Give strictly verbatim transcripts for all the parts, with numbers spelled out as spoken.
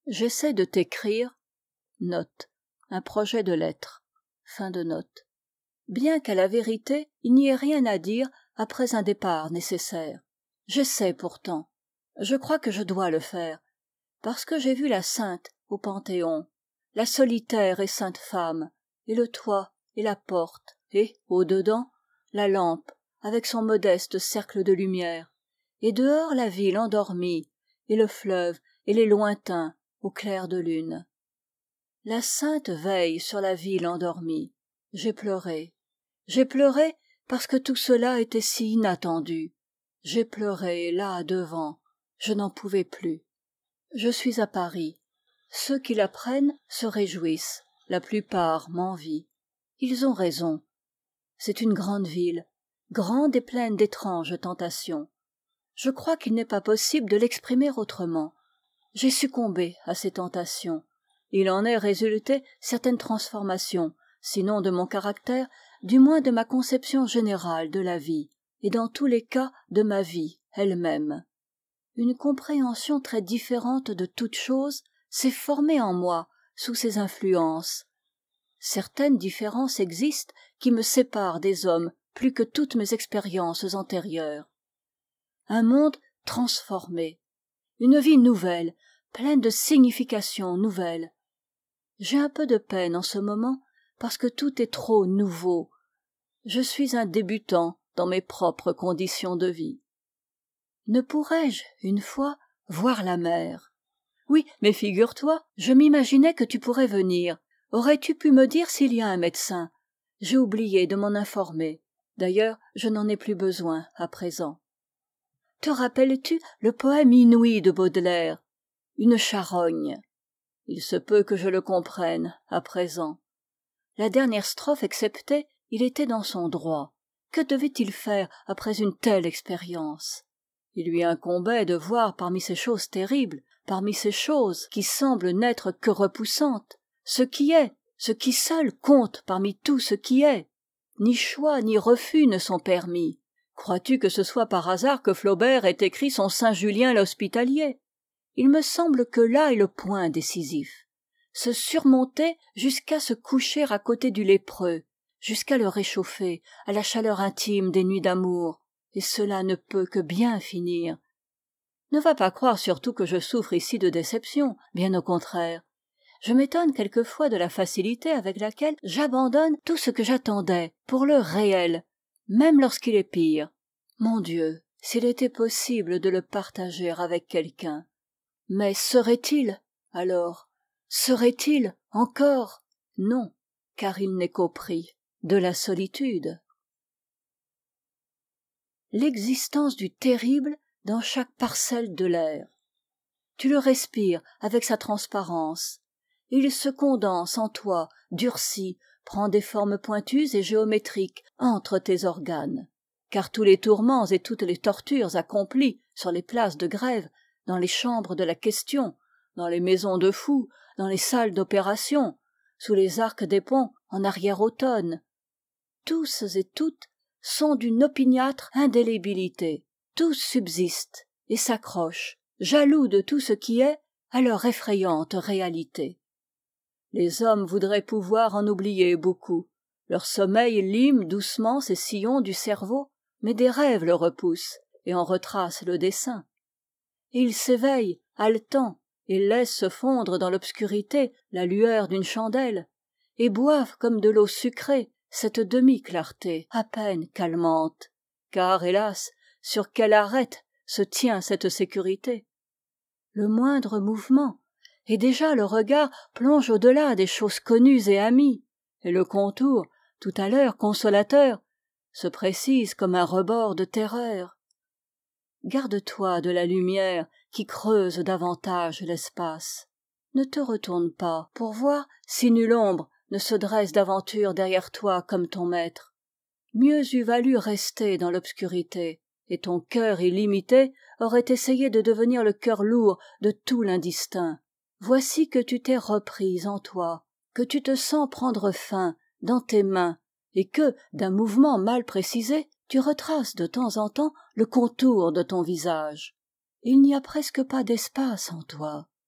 J'essaie de t'écrire, note, un projet de lettre, fin de note. Bien qu'à la vérité, il n'y ait rien à dire après un départ nécessaire. J'essaie pourtant. Je crois que je dois le faire, parce que j'ai vu la sainte au Panthéon, la solitaire et sainte femme, et le toit et la porte, et, au-dedans, la lampe avec son modeste cercle de lumière, et dehors la ville endormie, et le fleuve et les lointains au clair de lune. La sainte veille sur la ville endormie. J'ai pleuré. J'ai pleuré parce que tout cela était si inattendu. J'ai pleuré là devant. Je n'en pouvais plus. Je suis à Paris. Ceux qui l'apprennent se réjouissent. La plupart m'envient. Ils ont raison. C'est une grande ville, grande et pleine d'étranges tentations. Je crois qu'il n'est pas possible de l'exprimer autrement. J'ai succombé à ces tentations. Il en est résulté certaines transformations, sinon de mon caractère, du moins de ma conception générale de la vie, et dans tous les cas de ma vie elle-même. Une compréhension très différente de toute chose s'est formée en moi sous ces influences. Certaines différences existent qui me séparent des hommes plus que toutes mes expériences antérieures. Un monde transformé, une vie nouvelle, pleine de significations nouvelles. J'ai un peu de peine en ce moment parce que tout est trop nouveau. Je suis un débutant dans mes propres conditions de vie. Ne pourrais-je, une fois, voir la mer? Oui, mais figure-toi, je m'imaginais que tu pourrais venir. Aurais-tu pu me dire s'il y a un médecin? J'ai oublié de m'en informer. D'ailleurs, je n'en ai plus besoin à présent. Te rappelles-tu le poème inouï de Baudelaire? Une charogne. Il se peut que je le comprenne à présent. La dernière strophe exceptée, il était dans son droit. Que devait-il faire après une telle expérience? Il lui incombait de voir parmi ces choses terribles, parmi ces choses qui semblent n'être que repoussantes, ce qui est, ce qui seul compte parmi tout ce qui est. Ni choix ni refus ne sont permis. Crois-tu que ce soit par hasard que Flaubert ait écrit son Saint-Julien l'Hospitalier? Il me semble que là est le point décisif. Se surmonter jusqu'à se coucher à côté du lépreux, jusqu'à le réchauffer à la chaleur intime des nuits d'amour, et cela ne peut que bien finir. Ne va pas croire surtout que je souffre ici de déception, bien au contraire. Je m'étonne quelquefois de la facilité avec laquelle j'abandonne tout ce que j'attendais pour le réel, même lorsqu'il est pire. Mon Dieu, s'il était possible de le partager avec quelqu'un. Mais serait-il, alors? Serait-il, encore? Non, car il n'est qu'au prix de la solitude. L'existence du terrible dans chaque parcelle de l'air. Tu le respires avec sa transparence, et il se condense en toi, durcit, prend des formes pointues et géométriques entre tes organes. Car tous les tourments et toutes les tortures accomplies sur les places de grève, dans les chambres de la question, dans les maisons de fous, dans les salles d'opération, sous les arcs des ponts en arrière-automne, tous et toutes sont d'une opiniâtre indélébilité. Tous subsistent et s'accrochent, jaloux de tout ce qui est, à leur effrayante réalité. Les hommes voudraient pouvoir en oublier beaucoup. Leur sommeil lime doucement ces sillons du cerveau, mais des rêves le repoussent et en retracent le dessin. Et ils s'éveillent, haletants, et laissent se fondre dans l'obscurité la lueur d'une chandelle, et boivent comme de l'eau sucrée cette demi-clarté à peine calmante. Car, hélas, sur quelle arête se tient cette sécurité? Le moindre mouvement, et déjà le regard plonge au-delà des choses connues et amies, et le contour, tout à l'heure consolateur, se précise comme un rebord de terreur. Garde-toi de la lumière qui creuse davantage l'espace. Ne te retourne pas pour voir si nulle ombre ne se dresse d'aventure derrière toi comme ton maître. Mieux eût valu rester dans l'obscurité, et ton cœur illimité aurait essayé de devenir le cœur lourd de tout l'indistinct. Voici que tu t'es reprise en toi, que tu te sens prendre fin dans tes mains, et que, d'un mouvement mal précisé, tu retraces de temps en temps le contour de ton visage. Il n'y a presque pas d'espace en toi.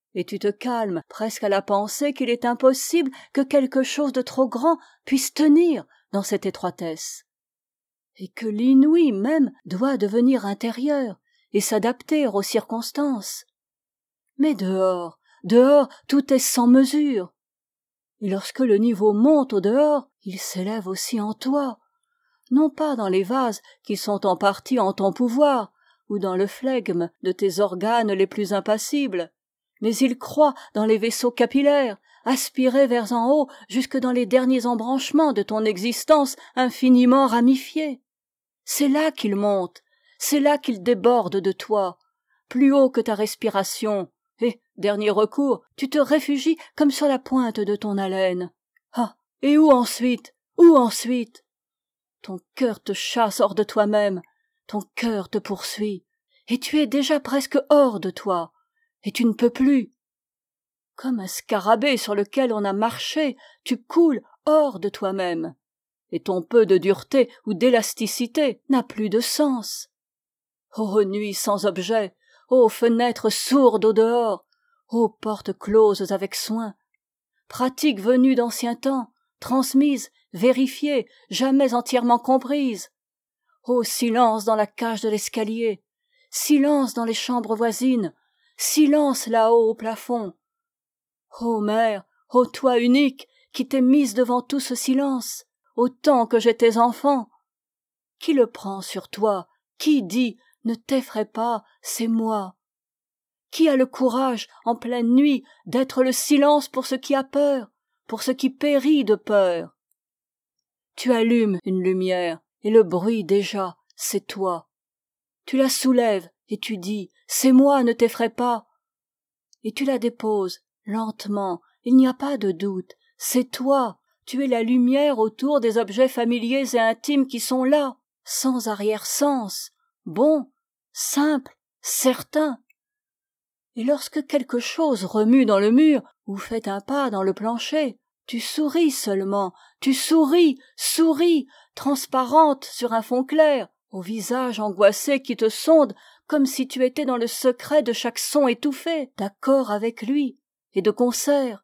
et tu te calmes presque à la pensée qu'il est impossible que quelque chose de trop grand puisse tenir dans cette étroitesse, et que l'inouï même doit devenir intérieur et s'adapter aux circonstances. Mais dehors, dehors, tout est sans mesure. Et lorsque le niveau monte au dehors, il s'élève aussi en toi, non pas dans les vases qui sont en partie en ton pouvoir, ou dans le flegme de tes organes les plus impassibles, mais il croît dans les vaisseaux capillaires, aspirés vers en haut jusque dans les derniers embranchements de ton existence infiniment ramifiée. C'est là qu'il monte, c'est là qu'il déborde de toi, plus haut que ta respiration, et, dernier recours, tu te réfugies comme sur la pointe de ton haleine. Ah, et où ensuite? Où ensuite? Ton cœur te chasse hors de toi-même, ton cœur te poursuit, et tu es déjà presque hors de toi, et tu ne peux plus. Comme un scarabée sur lequel on a marché, tu coules hors de toi-même, et ton peu de dureté ou d'élasticité n'a plus de sens. Ô nuit sans objet, ô fenêtres sourdes au dehors, ô portes closes avec soin, pratique venue d'anciens temps, transmise, vérifiée, jamais entièrement comprise. Ô silence dans la cage de l'escalier, silence dans les chambres voisines, silence là-haut au plafond. Ô mère, ô toi unique, qui t'es mise devant tout ce silence, autant que j'étais enfant. Qui le prend sur toi? Qui dit « Ne t'effraie pas, c'est moi » ? Qui a le courage, en pleine nuit, d'être le silence pour ce qui a peur, pour ce qui périt de peur? Tu allumes une lumière, et le bruit déjà, c'est toi. Tu la soulèves, et tu dis « C'est moi, ne t'effraie pas » et tu la déposes, lentement, il n'y a pas de doute, c'est toi, tu es la lumière autour des objets familiers et intimes qui sont là, sans arrière-sens, bons, simples, certains. Et lorsque quelque chose remue dans le mur ou fait un pas dans le plancher, tu souris seulement, tu souris, souris, transparente sur un fond clair, au visage angoissé qui te sonde comme si tu étais dans le secret de chaque son étouffé, d'accord avec lui, et de concert.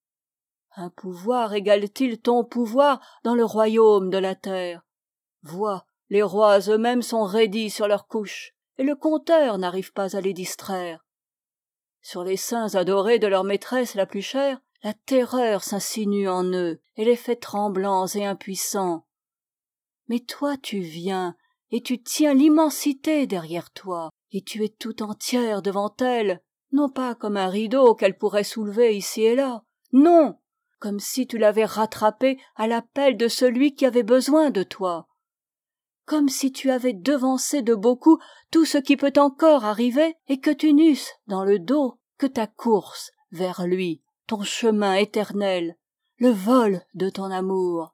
Un pouvoir égale-t-il ton pouvoir dans le royaume de la terre? Vois, les rois eux-mêmes sont raidis sur leurs couches, et le conteur n'arrive pas à les distraire. Sur les seins adorés de leur maîtresse la plus chère, la terreur s'insinue en eux et les fait tremblants et impuissants. Mais toi tu viens, et tu tiens l'immensité derrière toi, et tu es tout entière devant elle, non pas comme un rideau qu'elle pourrait soulever ici et là, non, comme si tu l'avais rattrapée à l'appel de celui qui avait besoin de toi, comme si tu avais devancé de beaucoup tout ce qui peut encore arriver et que tu n'eusses dans le dos que ta course vers lui, ton chemin éternel, le vol de ton amour.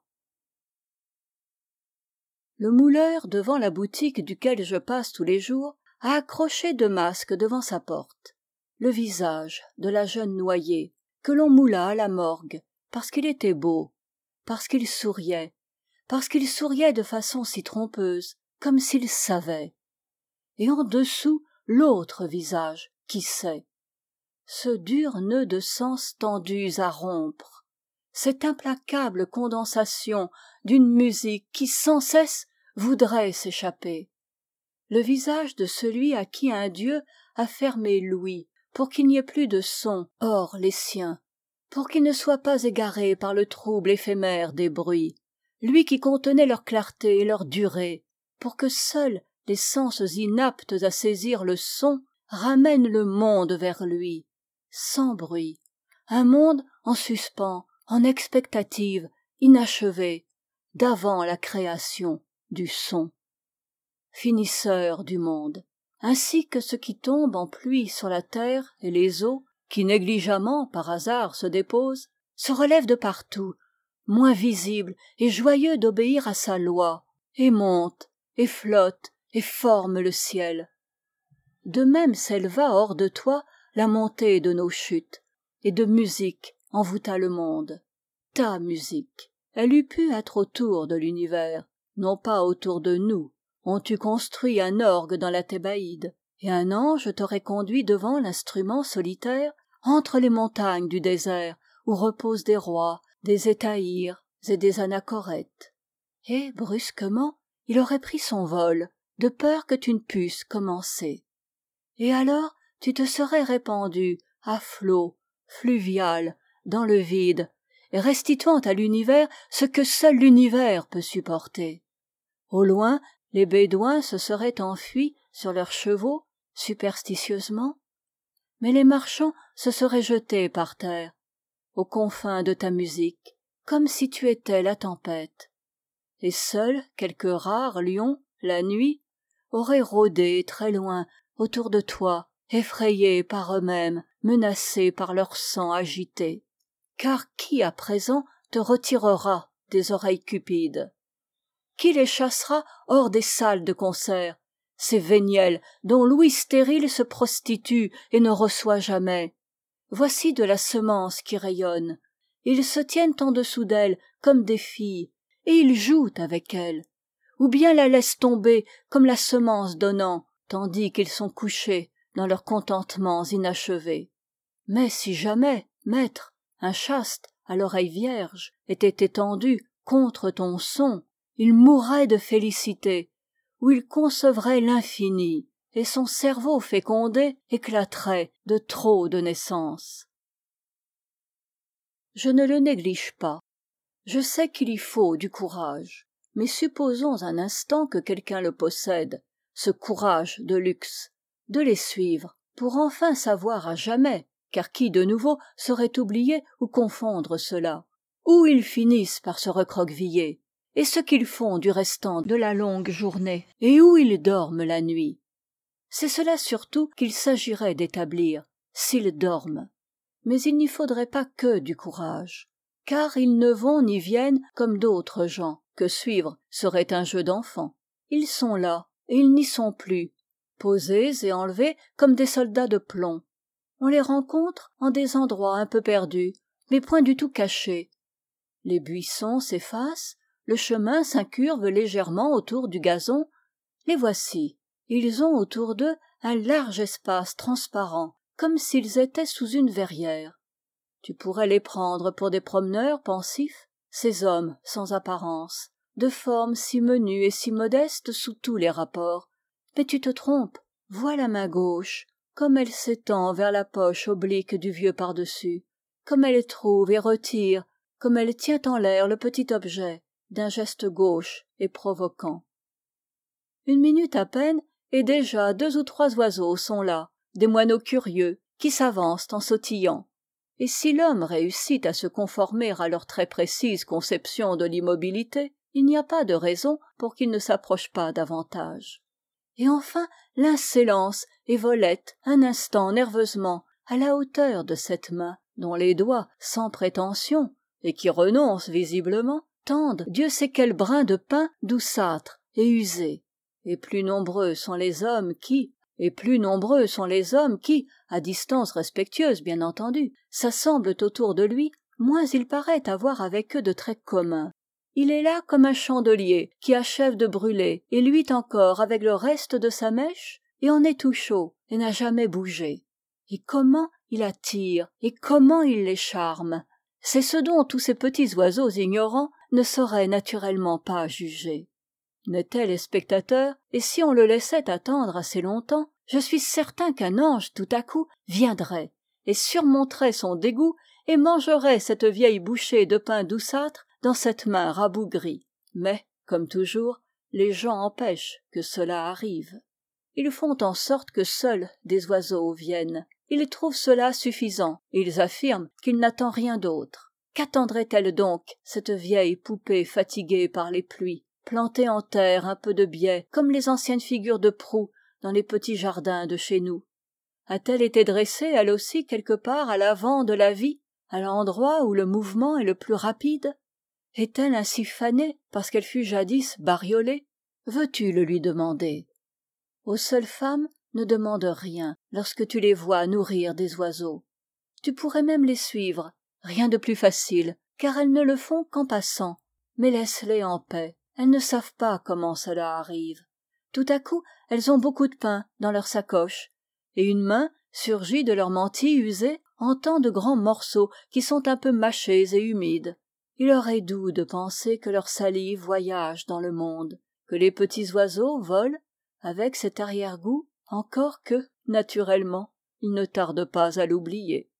Le mouleur devant la boutique duquel je passe tous les jours a accroché deux masques devant sa porte. Le visage de la jeune noyée que l'on moula à la morgue parce qu'il était beau, parce qu'il souriait, parce qu'il souriait de façon si trompeuse, comme s'il savait. Et en dessous, l'autre visage qui sait. Ce dur nœud de sens tendus à rompre. Cette implacable condensation d'une musique qui sans cesse voudrait s'échapper. Le visage de celui à qui un dieu a fermé l'ouïe pour qu'il n'y ait plus de son hors les siens, pour qu'il ne soit pas égaré par le trouble éphémère des bruits, lui qui contenait leur clarté et leur durée, pour que seuls les sens inaptes à saisir le son ramènent le monde vers lui, sans bruit, un monde en suspens, en expectative, inachevé, d'avant la création du son. Finisseur du monde, ainsi que ce qui tombe en pluie sur la terre et les eaux, qui négligemment par hasard se déposent, se relève de partout, moins visible et joyeux d'obéir à sa loi, et monte, et flotte, et forme le ciel. De même s'éleva hors de toi la montée de nos chutes, et de musique envoûta le monde. Ta musique, elle eût pu être autour de l'univers, non pas autour de nous. On t'eût construit un orgue dans la Thébaïde, et un ange t'aurait conduit devant l'instrument solitaire entre les montagnes du désert où reposent des rois, des hétaïres et des anachorètes. Et, brusquement, il aurait pris son vol, de peur que tu ne pusses commencer. Et alors, tu te serais répandu, à flots, fluvial, dans le vide, et restituant à l'univers ce que seul l'univers peut supporter. Au loin, les bédouins se seraient enfuis sur leurs chevaux, superstitieusement, mais les marchands se seraient jetés par terre, aux confins de ta musique, comme si tu étais la tempête. Et seuls quelques rares lions, la nuit, auraient rôdé très loin autour de toi, effrayés par eux-mêmes, menacés par leur sang agité. Car qui à présent te retirera des oreilles cupides? Qui les chassera hors des salles de concert, ces véniels dont l'ouïe stérile se prostitue et ne reçoit jamais? Voici de la semence qui rayonne. Ils se tiennent en dessous d'elle comme des filles, et ils jouent avec elle, ou bien la laissent tomber comme la semence donnant, tandis qu'ils sont couchés dans leurs contentements inachevés. Mais si jamais, maître, un chaste, à l'oreille vierge, était étendu contre ton son, il mourrait de félicité, ou il concevrait l'infini, et son cerveau fécondé éclaterait de trop de naissances. Je ne le néglige pas. Je sais qu'il y faut du courage, mais supposons un instant que quelqu'un le possède, ce courage de luxe, de les suivre, pour enfin savoir à jamais, car qui de nouveau saurait oublier ou confondre cela, où ils finissent par se recroqueviller, et ce qu'ils font du restant de la longue journée, et où ils dorment la nuit. C'est cela surtout qu'il s'agirait d'établir, s'ils dorment. Mais il n'y faudrait pas que du courage, car ils ne vont ni viennent comme d'autres gens, que suivre serait un jeu d'enfant. Ils sont là, et ils n'y sont plus, posés et enlevés comme des soldats de plomb. On les rencontre en des endroits un peu perdus, mais point du tout cachés. Les buissons s'effacent, le chemin s'incurve légèrement autour du gazon. Les voici. Ils ont autour d'eux un large espace transparent, comme s'ils étaient sous une verrière. Tu pourrais les prendre pour des promeneurs pensifs, ces hommes sans apparence, de forme si menue et si modeste sous tous les rapports. Mais tu te trompes. Vois la main gauche, comme elle s'étend vers la poche oblique du vieux par-dessus, comme elle trouve et retire, comme elle tient en l'air le petit objet, d'un geste gauche et provoquant. Une minute à peine, et déjà deux ou trois oiseaux sont là, des moineaux curieux, qui s'avancent en sautillant. Et si l'homme réussit à se conformer à leur très précise conception de l'immobilité, il n'y a pas de raison pour qu'il ne s'approche pas davantage. Et enfin, l'un s'élance et volette un instant nerveusement à la hauteur de cette main, dont les doigts, sans prétention, et qui renoncent visiblement, tendent Dieu sait quel brin de pain douceâtre et usé. Et plus nombreux sont les hommes qui, et plus nombreux sont les hommes qui, à distance respectueuse bien entendu, s'assemblent autour de lui, moins il paraît avoir avec eux de traits communs. Il est là comme un chandelier qui achève de brûler et luit encore avec le reste de sa mèche et en est tout chaud et n'a jamais bougé. Et comment il attire et comment il les charme, c'est ce dont tous ces petits oiseaux ignorants ne sauraient naturellement pas juger. N'étaient les spectateurs, et si on le laissait attendre assez longtemps, je suis certain qu'un ange tout à coup viendrait et surmonterait son dégoût et mangerait cette vieille bouchée de pain douceâtre dans cette main rabougrie. Mais, comme toujours, les gens empêchent que cela arrive. Ils font en sorte que seuls des oiseaux viennent. Ils trouvent cela suffisant, et ils affirment qu'il n'attend rien d'autre. Qu'attendrait-elle donc, cette vieille poupée fatiguée par les pluies, plantée en terre un peu de biais, comme les anciennes figures de proue dans les petits jardins de chez nous? A-t-elle été dressée, elle aussi, quelque part à l'avant de la vie, à l'endroit où le mouvement est le plus rapide? Est-elle ainsi fanée parce qu'elle fut jadis bariolée? Veux-tu le lui demander? Aux seules femmes, ne demande rien lorsque tu les vois nourrir des oiseaux. Tu pourrais même les suivre, rien de plus facile, car elles ne le font qu'en passant. Mais laisse-les en paix, elles ne savent pas comment cela arrive. Tout à coup, elles ont beaucoup de pain dans leur sacoche, et une main surgit de leur mantille usée en tant de grands morceaux qui sont un peu mâchés et humides. Il leur est doux de penser que leur salive voyage dans le monde, que les petits oiseaux volent avec cet arrière-goût, encore que, naturellement, ils ne tardent pas à l'oublier.